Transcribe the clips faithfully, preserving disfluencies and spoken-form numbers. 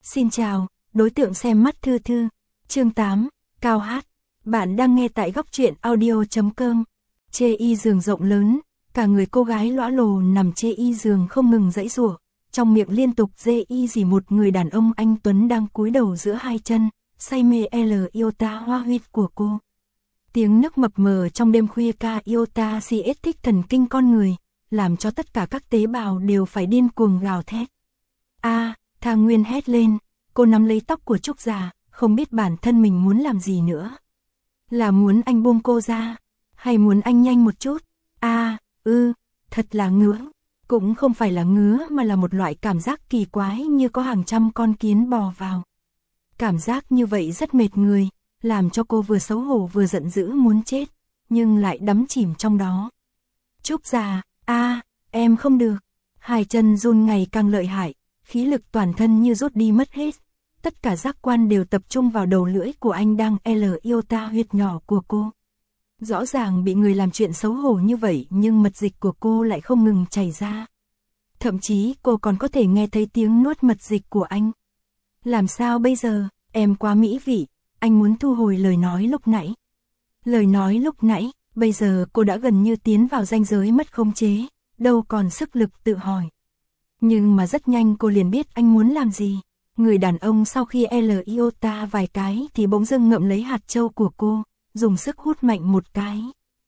Xin chào, đối tượng xem mắt thư thư. Chương tám, Cao hát. Bạn đang nghe tại góc truyện audio chấm com. Chê y giường rộng lớn, cả người cô gái lõa lồ nằm chê y giường không ngừng giãy giụa, trong miệng liên tục dê y dì một người đàn ông anh tuấn đang cúi đầu giữa hai chân, say mê L iota hoa huyết của cô. Tiếng nấc mập mờ trong đêm khuya ca iota si ết thích thần kinh con người, làm cho tất cả các tế bào đều phải điên cuồng gào thét. A, Thang Nguyên hét lên, cô nắm lấy tóc của Trúc Già, không biết bản thân mình muốn làm gì nữa. Là muốn anh buông cô ra, hay muốn anh nhanh một chút? A, ư, thật là ngứa. Cũng không phải là ngứa mà là một loại cảm giác kỳ quái như có hàng trăm con kiến bò vào. Cảm giác như vậy rất mệt người, làm cho cô vừa xấu hổ vừa giận dữ muốn chết, nhưng lại đắm chìm trong đó. Trúc Già, a, em không được. Hai chân run ngày càng lợi hại, khí lực toàn thân như rút đi mất hết. Tất cả giác quan đều tập trung vào đầu lưỡi của anh đang L iota huyệt nhỏ của cô. Rõ ràng bị người làm chuyện xấu hổ như vậy nhưng mật dịch của cô lại không ngừng chảy ra. Thậm chí cô còn có thể nghe thấy tiếng nuốt mật dịch của anh. Làm sao bây giờ, em quá mỹ vị, anh muốn thu hồi lời nói lúc nãy. Lời nói lúc nãy, bây giờ cô đã gần như tiến vào ranh giới mất khống chế, đâu còn sức lực tự hỏi. Nhưng mà rất nhanh cô liền biết anh muốn làm gì. Người đàn ông sau khi L iota vài cái thì bỗng dưng ngậm lấy hạt châu của cô, dùng sức hút mạnh một cái.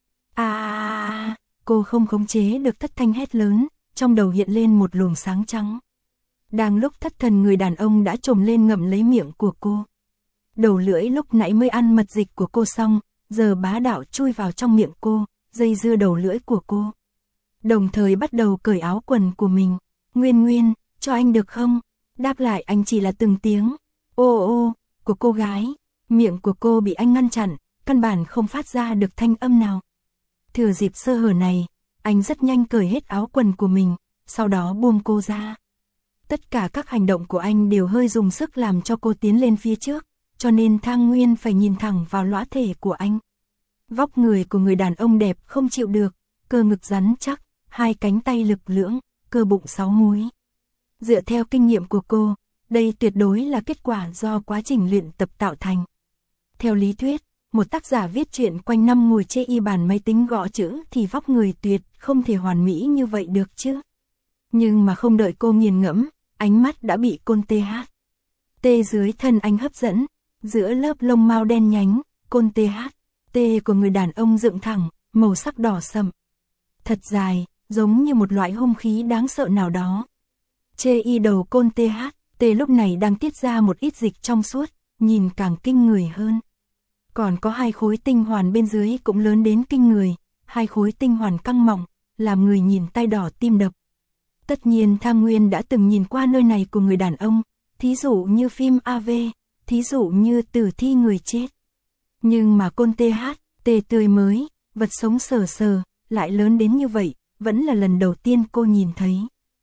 À, cô không khống chế được thất thanh hét lớn, trong đầu hiện lên một luồng sáng trắng. Đang lúc thất thần người đàn ông đã trồm lên ngậm lấy miệng của cô. Đầu lưỡi lúc nãy mới ăn mật dịch của cô xong, giờ bá đạo chui vào trong miệng cô, dây dưa đầu lưỡi của cô. Đồng thời bắt đầu cởi áo quần của mình. Nguyên Nguyên, cho anh được không? Đáp lại anh chỉ là từng tiếng ô ô của cô gái. Miệng của cô bị anh ngăn chặn, căn bản không phát ra được thanh âm nào. Thừa dịp sơ hở này, anh rất nhanh cởi hết áo quần của mình, sau đó buông cô ra. Tất cả các hành động của anh đều hơi dùng sức làm cho cô tiến lên phía trước, cho nên Thang Nguyên phải nhìn thẳng vào lõa thể của anh. Vóc người của người đàn ông đẹp không chịu được, cơ ngực rắn chắc, hai cánh tay lực lưỡng, cơ bụng sáu múi. Dựa theo kinh nghiệm của cô, đây tuyệt đối là kết quả do quá trình luyện tập tạo thành. Theo lý thuyết, một tác giả viết truyện quanh năm ngồi chê y bàn máy tính gõ chữ thì vóc người tuyệt không thể hoàn mỹ như vậy được chứ. Nhưng mà không đợi cô nghiền ngẫm, ánh mắt đã bị côn tê hát. Tê dưới thân anh hấp dẫn, giữa lớp lông mao đen nhánh, côn tê hát, tê của người đàn ông dựng thẳng, màu sắc đỏ sậm. Thật dài, giống như một loại hung khí đáng sợ nào đó. Chê y đầu côn tê hát, tê lúc này đang tiết ra một ít dịch trong suốt, nhìn càng kinh người hơn. Còn có hai khối tinh hoàn bên dưới cũng lớn đến kinh người, hai khối tinh hoàn căng mỏng, làm người nhìn tay đỏ tim đập. Tất nhiên Thang Nguyên đã từng nhìn qua nơi này của người đàn ông, thí dụ như phim a vê, thí dụ như tử thi người chết. Nhưng mà côn tê hát, tê tươi mới, vật sống sờ sờ, lại lớn đến như vậy, vẫn là lần đầu tiên cô nhìn thấy.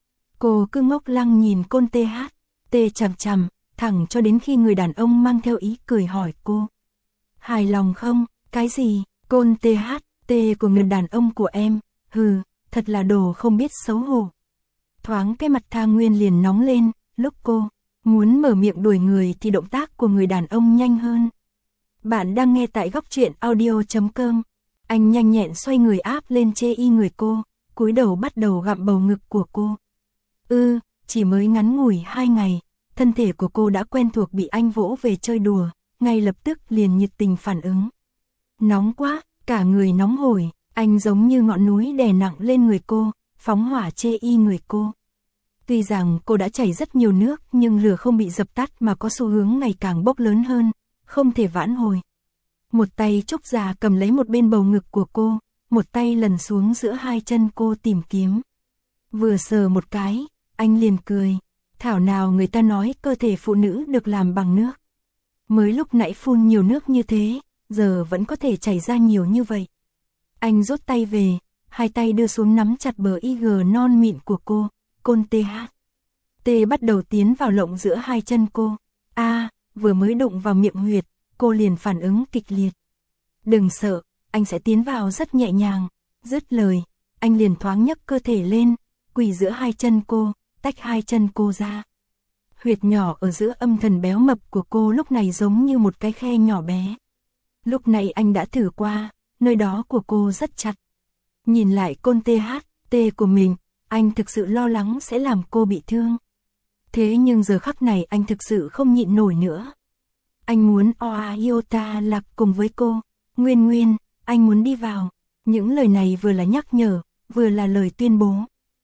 Cô cứ ngốc lăng nhìn côn tê hát, tê chằm chằm, thẳng cho đến khi người đàn ông mang theo ý cười hỏi cô. Hài lòng không? Cái gì? Côn tê hát, tê của người đàn ông của em, hừ, thật là đồ không biết xấu hổ. Thoáng cái mặt Thang Nguyên liền nóng lên, lúc cô muốn mở miệng đuổi người thì động tác của người đàn ông nhanh hơn. Bạn đang nghe tại góc truyện audio chấm com. Anh nhanh nhẹn xoay người áp lên chê y người cô, cúi đầu bắt đầu gặm bầu ngực của cô. Ư, ừ, chỉ mới ngắn ngủi hai ngày, thân thể của cô đã quen thuộc bị anh vỗ về chơi đùa, ngay lập tức liền nhiệt tình phản ứng. Nóng quá, cả người nóng hổi, anh giống như ngọn núi đè nặng lên người cô, phóng hỏa chê y người cô. Tuy rằng cô đã chảy rất nhiều nước nhưng lửa không bị dập tắt mà có xu hướng ngày càng bốc lớn hơn, không thể vãn hồi. Một tay Trúc Già cầm lấy một bên bầu ngực của cô, một tay lần xuống giữa hai chân cô tìm kiếm. Vừa sờ một cái, anh liền cười, thảo nào người ta nói cơ thể phụ nữ được làm bằng nước. Mới lúc nãy phun nhiều nước như thế, giờ vẫn có thể chảy ra nhiều như vậy. Anh rút tay về, hai tay đưa xuống nắm chặt bờ i giê non mịn của cô, côn tê hát. Tê bắt đầu tiến vào lộng giữa hai chân cô. A, à, vừa mới đụng vào miệng huyệt, cô liền phản ứng kịch liệt. Đừng sợ, anh sẽ tiến vào rất nhẹ nhàng. Dứt lời, anh liền thoáng nhấc cơ thể lên, quỳ giữa hai chân cô, tách hai chân cô ra. Huyệt nhỏ ở giữa âm thần béo mập của cô lúc này giống như một cái khe nhỏ bé. Lúc này anh đã thử qua, nơi đó của cô rất chặt. Nhìn lại côn tê hát, tê của mình, anh thực sự lo lắng sẽ làm cô bị thương. Thế nhưng giờ khắc này anh thực sự không nhịn nổi nữa. Anh muốn Oa Iota lạc cùng với cô. Nguyên Nguyên, anh muốn đi vào. Những lời này vừa là nhắc nhở, vừa là lời tuyên bố.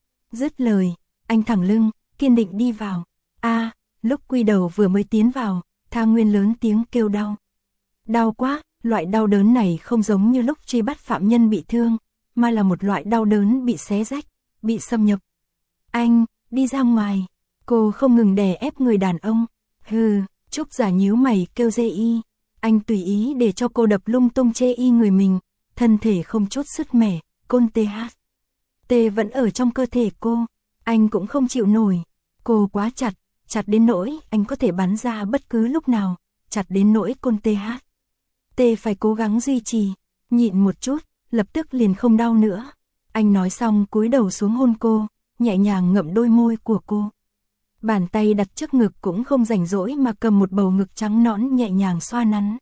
Dứt lời, anh thẳng lưng, kiên định đi vào. A, lúc quy đầu vừa mới tiến vào, Thang Nguyên lớn tiếng kêu đau. Đau quá, loại đau đớn này không giống như lúc truy bắt phạm nhân bị thương, mà là một loại đau đớn bị xé rách, bị xâm nhập. Anh, đi ra ngoài. Cô không ngừng đè ép người đàn ông. Hừ, Trúc Giả nhíu mày kêu dê y. Anh tùy ý để cho cô đập lung tung chê y người mình, thân thể không chút sứt mẻ, côn tê hát. Tê vẫn ở trong cơ thể cô, anh cũng không chịu nổi. Cô quá chặt, chặt đến nỗi anh có thể bắn ra bất cứ lúc nào, chặt đến nỗi côn tê hát. Tê phải cố gắng duy trì, nhịn một chút, lập tức liền không đau nữa. Anh nói xong cúi đầu xuống hôn cô, nhẹ nhàng ngậm đôi môi của cô. Bàn tay đặt trước ngực cũng không rảnh rỗi mà cầm một bầu ngực trắng nõn nhẹ nhàng xoa nắn.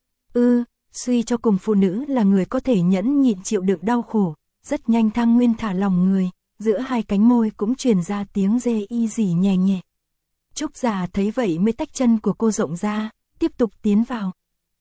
Ư, suy cho cùng phụ nữ là người có thể nhẫn nhịn chịu đựng đau khổ. Rất nhanh Thang Nguyên thả lòng người, giữa hai cánh môi cũng truyền ra tiếng dê y rỉ nhẹ nhẹ. Trúc Giả thấy vậy mới tách chân của cô rộng ra, tiếp tục tiến vào.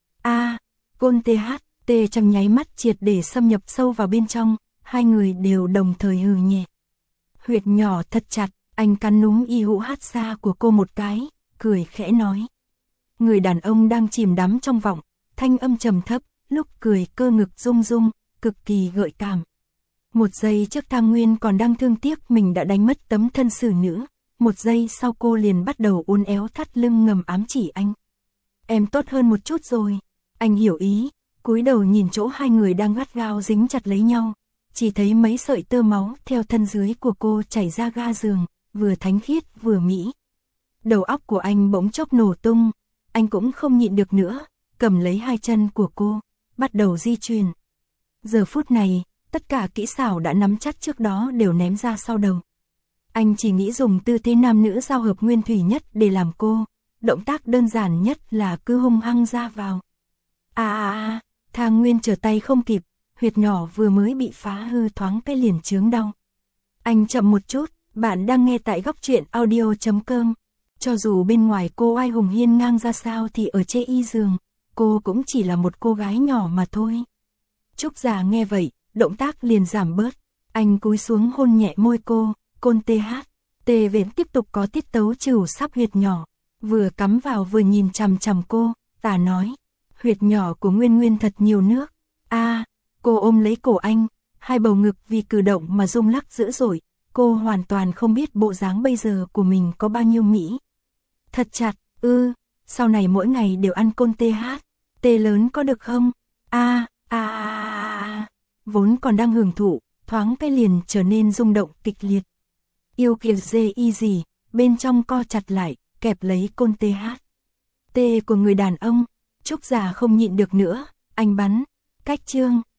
A, côn tê hát, tê trong nháy mắt triệt để xâm nhập sâu vào bên trong, hai người đều đồng thời hừ nhẹ. Huyệt nhỏ thật chặt, anh cắn núm y hũ hát xa của cô một cái, cười khẽ nói. Người đàn ông đang chìm đắm trong vọng, thanh âm trầm thấp, lúc cười cơ ngực rung rung, cực kỳ gợi cảm. Một giây trước Thang Nguyên còn đang thương tiếc mình đã đánh mất tấm thân xử nữ, một giây sau cô liền bắt đầu uốn éo thắt lưng ngầm ám chỉ anh. Em tốt hơn một chút rồi. Anh hiểu ý, cúi đầu nhìn chỗ hai người đang gắt gao dính chặt lấy nhau, chỉ thấy mấy sợi tơ máu theo thân dưới của cô chảy ra ga giường, vừa thánh khiết vừa mỹ. Đầu óc của anh bỗng chốc nổ tung, anh cũng không nhịn được nữa, cầm lấy hai chân của cô, bắt đầu di chuyển. Giờ phút này, tất cả kỹ xảo đã nắm chắc trước đó đều ném ra sau đầu. Anh chỉ nghĩ dùng tư thế nam nữ giao hợp nguyên thủy nhất để làm cô, động tác đơn giản nhất là cứ hung hăng ra vào. À à à, Thang Nguyên trở tay không kịp, huyệt nhỏ vừa mới bị phá hư thoáng cái liền chướng đau. Anh chậm một chút, bạn đang nghe tại góc truyện audio chấm com. Cho dù bên ngoài cô ai hùng hiên ngang ra sao thì ở chê y giường, cô cũng chỉ là một cô gái nhỏ mà thôi. Trúc Giả nghe vậy, động tác liền giảm bớt, anh cúi xuống hôn nhẹ môi cô, côn tê hát. Tê Vến tiếp tục có tiết tấu trừ sắp huyệt nhỏ, vừa cắm vào vừa nhìn chằm chằm cô, tả nói. Huyệt nhỏ của Nguyên Nguyên thật nhiều nước. A, cô ôm lấy cổ anh, hai bầu ngực vì cử động mà rung lắc dữ dội, cô hoàn toàn không biết bộ dáng bây giờ của mình có bao nhiêu mỹ. Thật chặt, ư, sau này mỗi ngày đều ăn côn tê hát, tê lớn có được không? A, a a vốn còn đang hưởng thụ, thoáng cái liền trở nên rung động kịch liệt. Yêu kiều dê y gì, bên trong co chặt lại, kẹp lấy côn tê hát. Tê của người đàn ông, Trúc Giả không nhịn được nữa, anh bắn, cách chương.